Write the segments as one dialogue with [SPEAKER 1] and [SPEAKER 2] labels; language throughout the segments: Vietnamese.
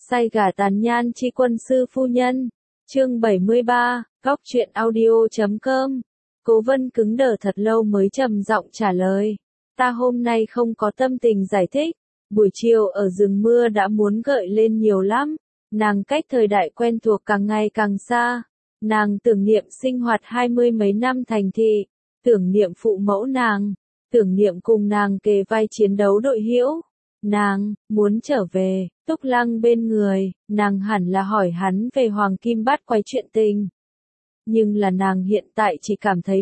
[SPEAKER 1] Say gà tàn nhan chi quân sư phu nhân. Chương 73, Góc truyện audio.com. Cố Vân cứng đờ thật lâu mới trầm giọng trả lời. Ta hôm nay không có tâm tình giải thích. Buổi chiều ở rừng mưa đã muốn gợi lên nhiều lắm. Nàng cách thời đại quen thuộc càng ngày càng xa. Nàng tưởng niệm sinh hoạt 20 mấy năm thành thị. Tưởng niệm phụ mẫu nàng. Tưởng niệm cùng nàng kề vai chiến đấu đội hữu. Nàng muốn trở về, Túc Lăng bên người, nàng hẳn là hỏi hắn về Hoàng Kim Bát Quái chuyện tình. Nhưng là nàng hiện tại chỉ cảm thấy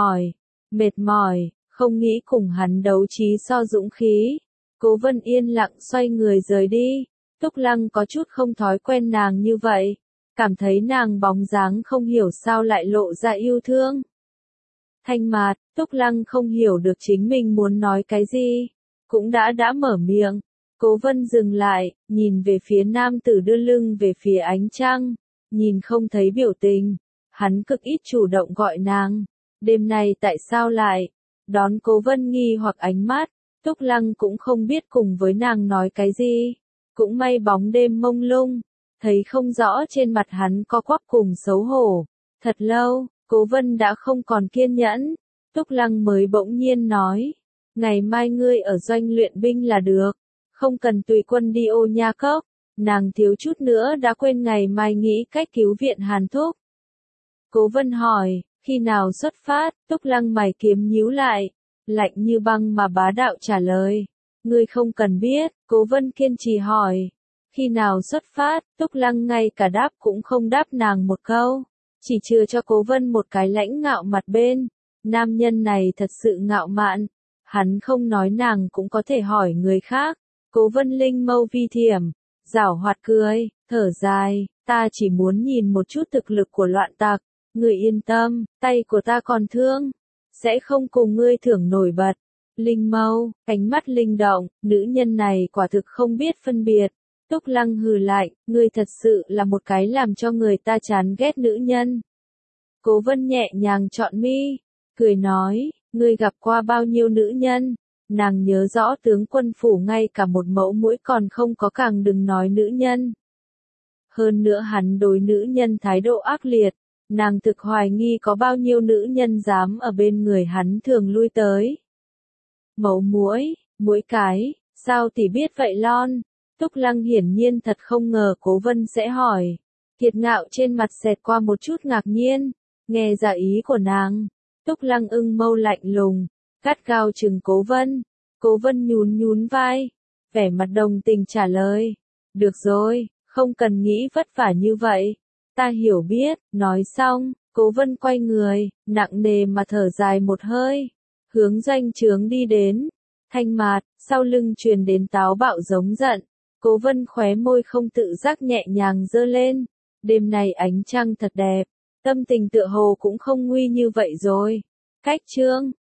[SPEAKER 1] mệt mỏi, không nghĩ cùng hắn đấu trí so dũng khí. Cố Vân yên lặng xoay người rời đi. Túc Lăng có chút không thói quen nàng như vậy, cảm thấy nàng bóng dáng không hiểu sao lại lộ ra yêu thương. Thanh mạt, Túc Lăng không hiểu được chính mình muốn nói cái gì. Cũng đã mở miệng. Cố Vân dừng lại, nhìn về phía nam tử đưa lưng về phía ánh trăng, nhìn không thấy biểu tình. Hắn cực ít chủ động gọi nàng. Đêm nay tại sao lại đón Cố Vân nghi hoặc ánh mắt. Túc Lăng cũng không biết cùng với nàng nói cái gì. Cũng may bóng đêm mông lung, thấy không rõ trên mặt hắn co quắp cùng xấu hổ. Thật lâu, Cố Vân đã không còn kiên nhẫn. Túc Lăng mới bỗng nhiên nói. Ngày mai ngươi ở doanh luyện binh là được, không cần tùy quân đi Ô Nha Cốc. Nàng thiếu chút nữa đã quên ngày mai nghĩ cách cứu viện Hàn Thúc. Cố Vân hỏi, khi nào xuất phát? Túc Lăng mày kiếm nhíu lại, lạnh như băng mà bá đạo trả lời. Ngươi không cần biết. Cố Vân kiên trì hỏi, khi nào xuất phát? Túc Lăng ngay cả đáp cũng không đáp nàng một câu, chỉ chừa cho Cố Vân một cái lãnh ngạo mặt bên. Nam nhân này thật sự ngạo mạn. Hắn không nói nàng cũng có thể hỏi người khác. Cố Vân linh mâu vi thiểm, giảo hoạt cười, thở dài, ta chỉ muốn nhìn một chút thực lực của loạn tặc. Ngươi yên tâm, tay của ta còn thương, sẽ không cùng ngươi thưởng nổi bật. Linh mâu, ánh mắt linh động, nữ nhân này quả thực không biết phân biệt. Túc Lăng hừ lại, ngươi thật sự là một cái làm cho người ta chán ghét nữ nhân. Cố Vân nhẹ nhàng chọn mi, cười nói. Ngươi gặp qua bao nhiêu nữ nhân? Nàng nhớ rõ tướng quân phủ ngay cả một mẫu mũi còn không có, càng đừng nói nữ nhân. Hơn nữa hắn đối nữ nhân thái độ ác liệt, nàng thực hoài nghi có bao nhiêu nữ nhân dám ở bên người hắn thường lui tới. Mẫu mũi cái, sao tỷ biết vậy lon? Túc Lăng hiển nhiên thật không ngờ Cố Vân sẽ hỏi. Kiệt ngạo trên mặt xẹt qua một chút ngạc nhiên, nghe ra ý của nàng. Túc Lăng ưng mâu lạnh lùng, gắt gao trừng Cố Vân. Cố Vân nhún vai, vẻ mặt đồng tình trả lời. Được rồi, không cần nghĩ vất vả như vậy. Ta hiểu biết. Nói xong, Cố Vân quay người, nặng nề mà thở dài một hơi, hướng doanh trướng đi đến. Thanh mạt, sau lưng truyền đến táo bạo giống giận. Cố Vân khóe môi không tự giác nhẹ nhàng giơ lên. Đêm này ánh trăng thật đẹp. Tâm tình tựa hồ cũng không nguy như vậy rồi. Cách chương